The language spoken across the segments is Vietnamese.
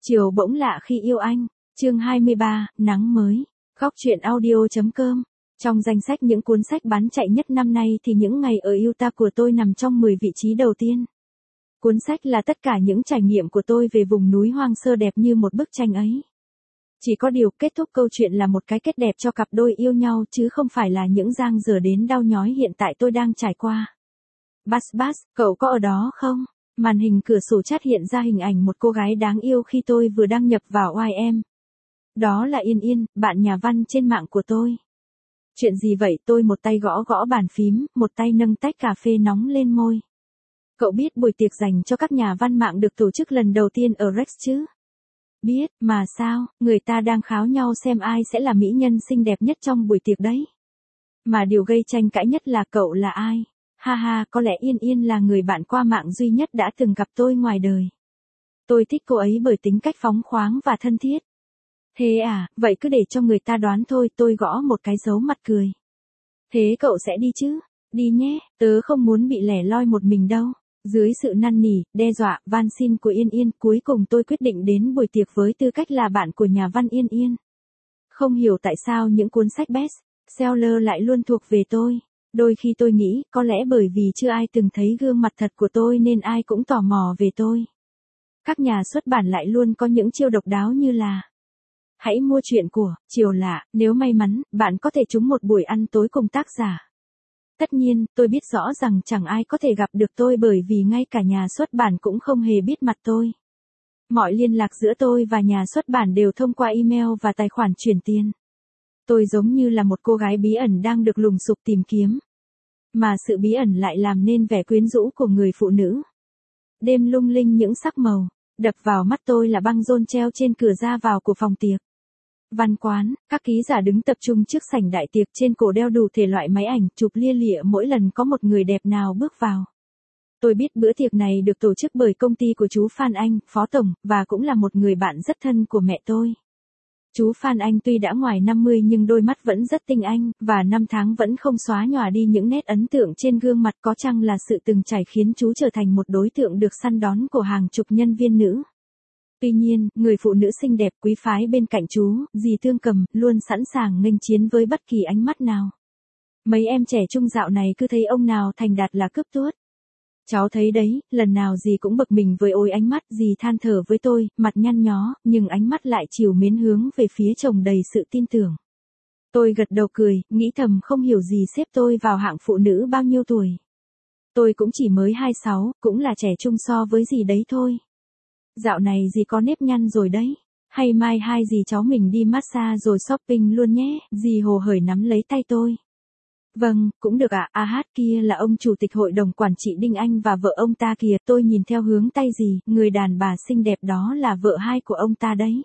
Chiều bỗng lạ khi yêu anh. Chương 23, nắng mới. Góc truyện audio.com. Trong danh sách những cuốn sách bán chạy nhất năm nay thì Những ngày ở Utah của tôi nằm trong 10 vị trí đầu tiên. Cuốn sách là tất cả những trải nghiệm của tôi về vùng núi hoang sơ đẹp như một bức tranh ấy. Chỉ có điều kết thúc câu chuyện là một cái kết đẹp cho cặp đôi yêu nhau chứ không phải là những dang dở đến đau nhói hiện tại tôi đang trải qua. Bass, cậu có ở đó không? Màn hình cửa sổ chat hiện ra hình ảnh một cô gái đáng yêu khi tôi vừa đăng nhập vào YM. Đó là Yên Yên, bạn nhà văn trên mạng của tôi. Chuyện gì vậy? Tôi một tay gõ gõ bàn phím, một tay nâng tách cà phê nóng lên môi. Cậu biết buổi tiệc dành cho các nhà văn mạng được tổ chức lần đầu tiên ở Rex chứ? Biết, mà sao, người ta đang kháo nhau xem ai sẽ là mỹ nhân xinh đẹp nhất trong buổi tiệc đấy. Mà điều gây tranh cãi nhất là cậu là ai? Ha ha, có lẽ Yên Yên là người bạn qua mạng duy nhất đã từng gặp tôi ngoài đời. Tôi thích cô ấy bởi tính cách phóng khoáng và thân thiết. Thế à, vậy cứ để cho người ta đoán thôi, tôi gõ một cái dấu mặt cười. Thế cậu sẽ đi chứ? Đi nhé, tớ không muốn bị lẻ loi một mình đâu. Dưới sự năn nỉ, đe dọa, van xin của Yên Yên, cuối cùng tôi quyết định đến buổi tiệc với tư cách là bạn của nhà văn Yên Yên. Không hiểu tại sao những cuốn sách best seller lại luôn thuộc về tôi. Đôi khi tôi nghĩ, có lẽ bởi vì chưa ai từng thấy gương mặt thật của tôi nên ai cũng tò mò về tôi. Các nhà xuất bản lại luôn có những chiêu độc đáo như là: hãy mua truyện của Chiều Lạ, nếu may mắn, bạn có thể trúng một buổi ăn tối cùng tác giả. Tất nhiên, tôi biết rõ rằng chẳng ai có thể gặp được tôi bởi vì ngay cả nhà xuất bản cũng không hề biết mặt tôi. Mọi liên lạc giữa tôi và nhà xuất bản đều thông qua email và tài khoản chuyển tiền. Tôi giống như là một cô gái bí ẩn đang được lùng sục tìm kiếm. Mà sự bí ẩn lại làm nên vẻ quyến rũ của người phụ nữ. Đêm lung linh những sắc màu, đập vào mắt tôi là băng rôn treo trên cửa ra vào của phòng tiệc. Văn quán, các ký giả đứng tập trung trước sảnh đại tiệc, trên cổ đeo đủ thể loại máy ảnh, chụp lia lịa mỗi lần có một người đẹp nào bước vào. Tôi biết bữa tiệc này được tổ chức bởi công ty của chú Phan Anh, phó tổng, và cũng là một người bạn rất thân của mẹ tôi. Chú Phan Anh tuy đã ngoài 50 nhưng đôi mắt vẫn rất tinh anh, và năm tháng vẫn không xóa nhòa đi những nét ấn tượng trên gương mặt, có chăng là sự từng trải khiến chú trở thành một đối tượng được săn đón của hàng chục nhân viên nữ. Tuy nhiên, người phụ nữ xinh đẹp quý phái bên cạnh chú, dì Thương Cầm, luôn sẵn sàng nghênh chiến với bất kỳ ánh mắt nào. Mấy em trẻ trung dạo này cứ thấy ông nào thành đạt là cướp tuốt. Cháu thấy đấy, lần nào dì cũng bực mình với ôi ánh mắt, dì than thở với tôi, mặt nhăn nhó, nhưng ánh mắt lại trìu mến hướng về phía chồng đầy sự tin tưởng. Tôi gật đầu cười, nghĩ thầm không hiểu gì xếp tôi vào hạng phụ nữ bao nhiêu tuổi. Tôi cũng chỉ mới 26, cũng là trẻ trung so với dì đấy thôi. Dạo này dì có nếp nhăn rồi đấy. Hay mai hai dì cháu mình đi massage rồi shopping luôn nhé, dì hồ hởi nắm lấy tay tôi. Vâng, cũng được ạ. Kia là ông chủ tịch hội đồng quản trị Đinh Anh và vợ ông ta kìa. Tôi nhìn theo hướng tay dì, người đàn bà xinh đẹp đó là vợ hai của ông ta đấy.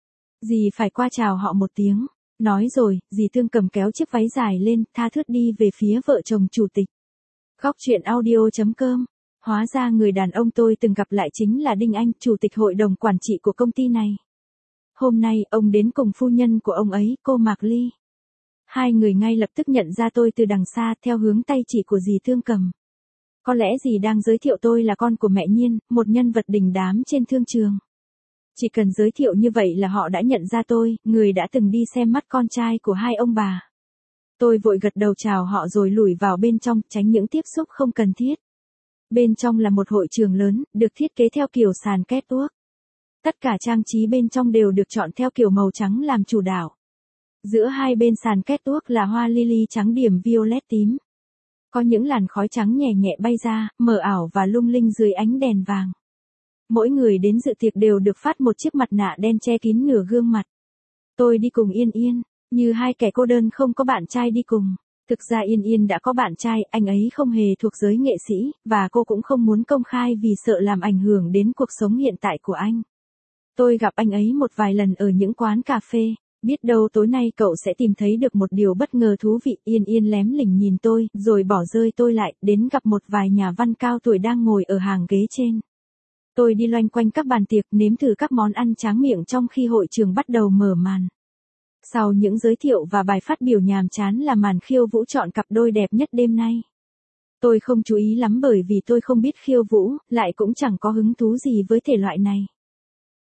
Dì phải qua chào họ một tiếng. Nói rồi, dì Thương Cầm kéo chiếc váy dài lên, tha thướt đi về phía vợ chồng chủ tịch. Góc truyện audio.com. Hóa ra người đàn ông tôi từng gặp lại chính là Đinh Anh, chủ tịch hội đồng quản trị của công ty này. Hôm nay, ông đến cùng phu nhân của ông ấy, cô Mạc Ly. Hai người ngay lập tức nhận ra tôi từ đằng xa, theo hướng tay chỉ của dì Thương Cầm. Có lẽ dì đang giới thiệu tôi là con của mẹ Nhiên, một nhân vật đình đám trên thương trường. Chỉ cần giới thiệu như vậy là họ đã nhận ra tôi, người đã từng đi xem mắt con trai của hai ông bà. Tôi vội gật đầu chào họ rồi lủi vào bên trong, tránh những tiếp xúc không cần thiết. Bên trong là một hội trường lớn, được thiết kế theo kiểu sàn catwalk. Tất cả trang trí bên trong đều được chọn theo kiểu màu trắng làm chủ đạo. Giữa hai bên sàn catwalk là hoa lily trắng điểm violet tím. Có những làn khói trắng nhẹ nhẹ bay ra, mờ ảo và lung linh dưới ánh đèn vàng. Mỗi người đến dự tiệc đều được phát một chiếc mặt nạ đen che kín nửa gương mặt. Tôi đi cùng Yên Yên, như hai kẻ cô đơn không có bạn trai đi cùng. Thực ra Yên Yên đã có bạn trai, anh ấy không hề thuộc giới nghệ sĩ, và cô cũng không muốn công khai vì sợ làm ảnh hưởng đến cuộc sống hiện tại của anh. Tôi gặp anh ấy một vài lần ở những quán cà phê, biết đâu tối nay cậu sẽ tìm thấy được một điều bất ngờ thú vị. Yên Yên lém lỉnh nhìn tôi, rồi bỏ rơi tôi lại, đến gặp một vài nhà văn cao tuổi đang ngồi ở hàng ghế trên. Tôi đi loanh quanh các bàn tiệc, nếm thử các món ăn tráng miệng trong khi hội trường bắt đầu mở màn. Sau những giới thiệu và bài phát biểu nhàm chán là màn khiêu vũ chọn cặp đôi đẹp nhất đêm nay. Tôi không chú ý lắm bởi vì tôi không biết khiêu vũ, lại cũng chẳng có hứng thú gì với thể loại này.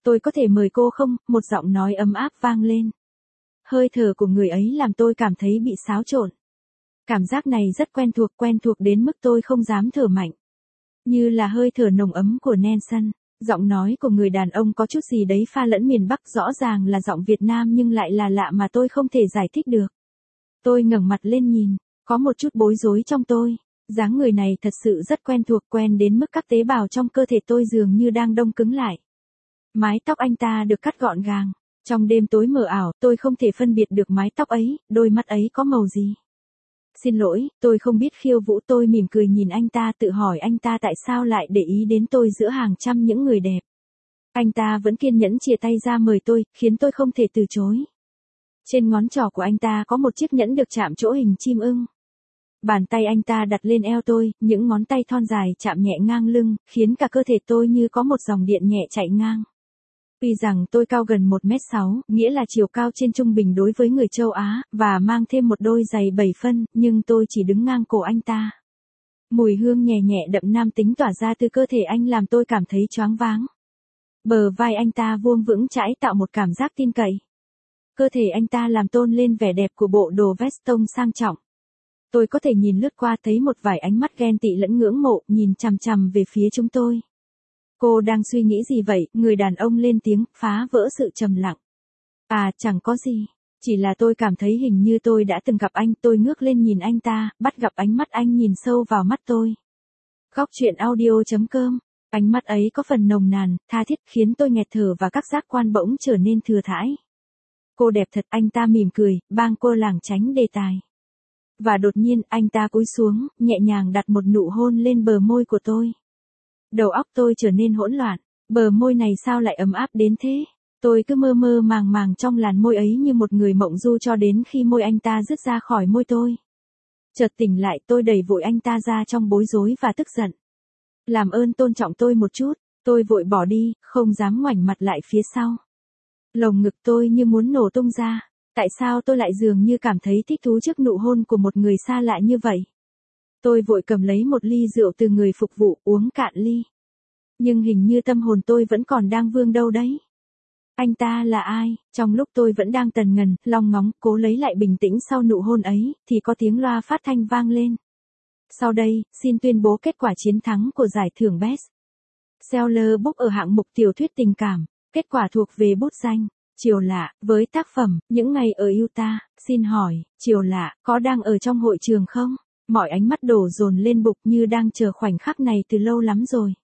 Tôi có thể mời cô không? Một giọng nói ấm áp vang lên. Hơi thở của người ấy làm tôi cảm thấy bị xáo trộn. Cảm giác này rất quen thuộc đến mức tôi không dám thở mạnh. Như là hơi thở nồng ấm của Nelson. Giọng nói của người đàn ông có chút gì đấy pha lẫn miền Bắc, rõ ràng là giọng Việt Nam nhưng lại là lạ mà tôi không thể giải thích được. Tôi ngẩng mặt lên nhìn, có một chút bối rối trong tôi. Dáng người này thật sự rất quen đến mức các tế bào trong cơ thể tôi dường như đang đông cứng lại. Mái tóc anh ta được cắt gọn gàng. Trong đêm tối mờ ảo, tôi không thể phân biệt được mái tóc ấy, đôi mắt ấy có màu gì. Xin lỗi, tôi không biết khiêu vũ. Tôi mỉm cười nhìn anh ta, tự hỏi anh ta tại sao lại để ý đến tôi giữa hàng trăm những người đẹp. Anh ta vẫn kiên nhẫn chìa tay ra mời tôi, khiến tôi không thể từ chối. Trên ngón trỏ của anh ta có một chiếc nhẫn được chạm trổ hình chim ưng. Bàn tay anh ta đặt lên eo tôi, những ngón tay thon dài chạm nhẹ ngang lưng, khiến cả cơ thể tôi như có một dòng điện nhẹ chạy ngang. Tuy rằng tôi cao gần 1m6, nghĩa là chiều cao trên trung bình đối với người châu Á, và mang thêm một đôi giày 7 phân, nhưng tôi chỉ đứng ngang cổ anh ta. Mùi hương nhẹ nhẹ đậm nam tính tỏa ra từ cơ thể anh làm tôi cảm thấy choáng váng. Bờ vai anh ta vuông vững chãi tạo một cảm giác tin cậy. Cơ thể anh ta làm tôn lên vẻ đẹp của bộ đồ vest tông sang trọng. Tôi có thể nhìn lướt qua thấy một vài ánh mắt ghen tị lẫn ngưỡng mộ nhìn chằm chằm về phía chúng tôi. Cô đang suy nghĩ gì vậy? Người đàn ông lên tiếng, phá vỡ sự trầm lặng. À, chẳng có gì. Chỉ là tôi cảm thấy hình như tôi đã từng gặp anh. Tôi ngước lên nhìn anh ta, bắt gặp ánh mắt anh nhìn sâu vào mắt tôi. Góc truyện audio.com. Ánh mắt ấy có phần nồng nàn, tha thiết khiến tôi nghẹt thở và các giác quan bỗng trở nên thừa thãi. Cô đẹp thật, anh ta mỉm cười, bang cô lảng tránh đề tài. Và đột nhiên, anh ta cúi xuống, nhẹ nhàng đặt một nụ hôn lên bờ môi của tôi. Đầu óc tôi trở nên hỗn loạn, bờ môi này sao lại ấm áp đến thế? Tôi cứ mơ mơ màng trong làn môi ấy như một người mộng du cho đến khi môi anh ta rứt ra khỏi môi tôi. Chợt tỉnh lại, tôi đẩy vội anh ta ra trong bối rối và tức giận. Làm ơn tôn trọng tôi một chút, tôi vội bỏ đi, không dám ngoảnh mặt lại phía sau. Lồng ngực tôi như muốn nổ tung ra, tại sao tôi lại dường như cảm thấy thích thú trước nụ hôn của một người xa lạ như vậy? Tôi vội cầm lấy một ly rượu từ người phục vụ uống cạn ly. Nhưng hình như tâm hồn tôi vẫn còn đang vương đâu đấy. Anh ta là ai? Trong lúc tôi vẫn đang tần ngần, long ngóng, cố lấy lại bình tĩnh sau nụ hôn ấy, thì có tiếng loa phát thanh vang lên. Sau đây, xin tuyên bố kết quả chiến thắng của giải thưởng Best Seller Book ở hạng mục tiểu thuyết tình cảm. Kết quả thuộc về bút danh Chiều Lạ, với tác phẩm Những Ngày ở Utah. Xin hỏi, Chiều Lạ có đang ở trong hội trường không? Mọi ánh mắt đổ dồn lên Bục như đang chờ khoảnh khắc này từ lâu lắm rồi.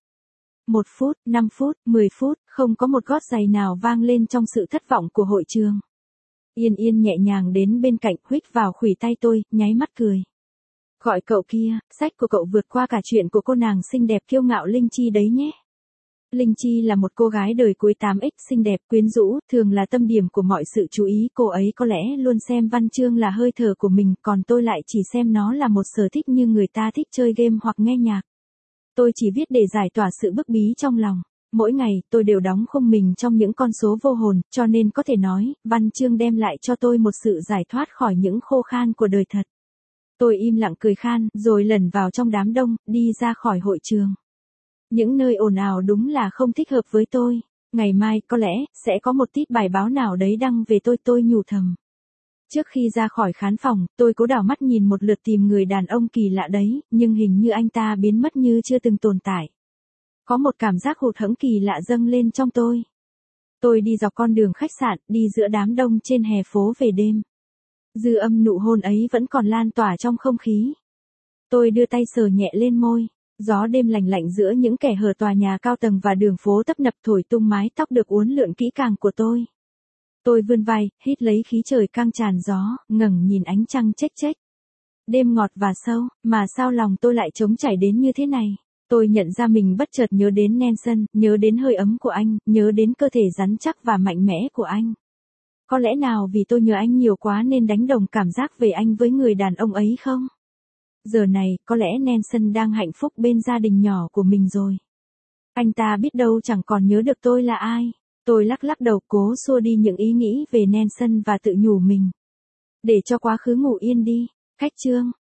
1 phút, 5 phút, 10 phút, không có một gót giày nào vang lên trong sự thất vọng của hội trường. Yên Yên nhẹ nhàng đến bên cạnh, huých vào khuỷu tay tôi, nháy mắt cười. Gọi cậu kia, sách của cậu vượt qua cả chuyện của cô nàng xinh đẹp kiêu ngạo Linh Chi đấy nhé. Linh Chi là một cô gái đời cuối 8X xinh đẹp quyến rũ, thường là tâm điểm của mọi sự chú ý. Cô ấy có lẽ luôn xem văn chương là hơi thở của mình, còn tôi lại chỉ xem nó là một sở thích như người ta thích chơi game hoặc nghe nhạc. Tôi chỉ viết để giải tỏa sự bức bí trong lòng. Mỗi ngày, tôi đều đóng khung mình trong những con số vô hồn, cho nên có thể nói, văn chương đem lại cho tôi một sự giải thoát khỏi những khô khan của đời thật. Tôi im lặng cười khan, rồi lẩn vào trong đám đông, đi ra khỏi hội trường. Những nơi ồn ào đúng là không thích hợp với tôi. Ngày mai, có lẽ, sẽ có một tít bài báo nào đấy đăng về tôi nhủ thầm. Trước khi ra khỏi khán phòng, tôi cố đảo mắt nhìn một lượt tìm người đàn ông kỳ lạ đấy, nhưng hình như anh ta biến mất như chưa từng tồn tại. Có một cảm giác hụt hẫng kỳ lạ dâng lên trong tôi. Tôi đi dọc con đường khách sạn, đi giữa đám đông trên hè phố về đêm. Dư âm nụ hôn ấy vẫn còn lan tỏa trong không khí. Tôi đưa tay sờ nhẹ lên môi. Gió đêm lạnh lạnh giữa những kẻ hở tòa nhà cao tầng và đường phố tấp nập thổi tung mái tóc được uốn lượn kỹ càng của tôi. Tôi vươn vai, hít lấy khí trời căng tràn gió, ngẩng nhìn ánh trăng chếch chếch. Đêm ngọt và sâu, mà sao lòng tôi lại trống chảy đến như thế này? Tôi nhận ra mình bất chợt nhớ đến Nelson, nhớ đến hơi ấm của anh, nhớ đến cơ thể rắn chắc và mạnh mẽ của anh. Có lẽ nào vì tôi nhớ anh nhiều quá nên đánh đồng cảm giác về anh với người đàn ông ấy không? Giờ này, có lẽ Nelson đang hạnh phúc bên gia đình nhỏ của mình rồi. Anh ta biết đâu chẳng còn nhớ được tôi là ai. Tôi lắc đầu cố xua đi những ý nghĩ về Nelson và tự nhủ mình. Để cho quá khứ ngủ yên đi. Khách chương.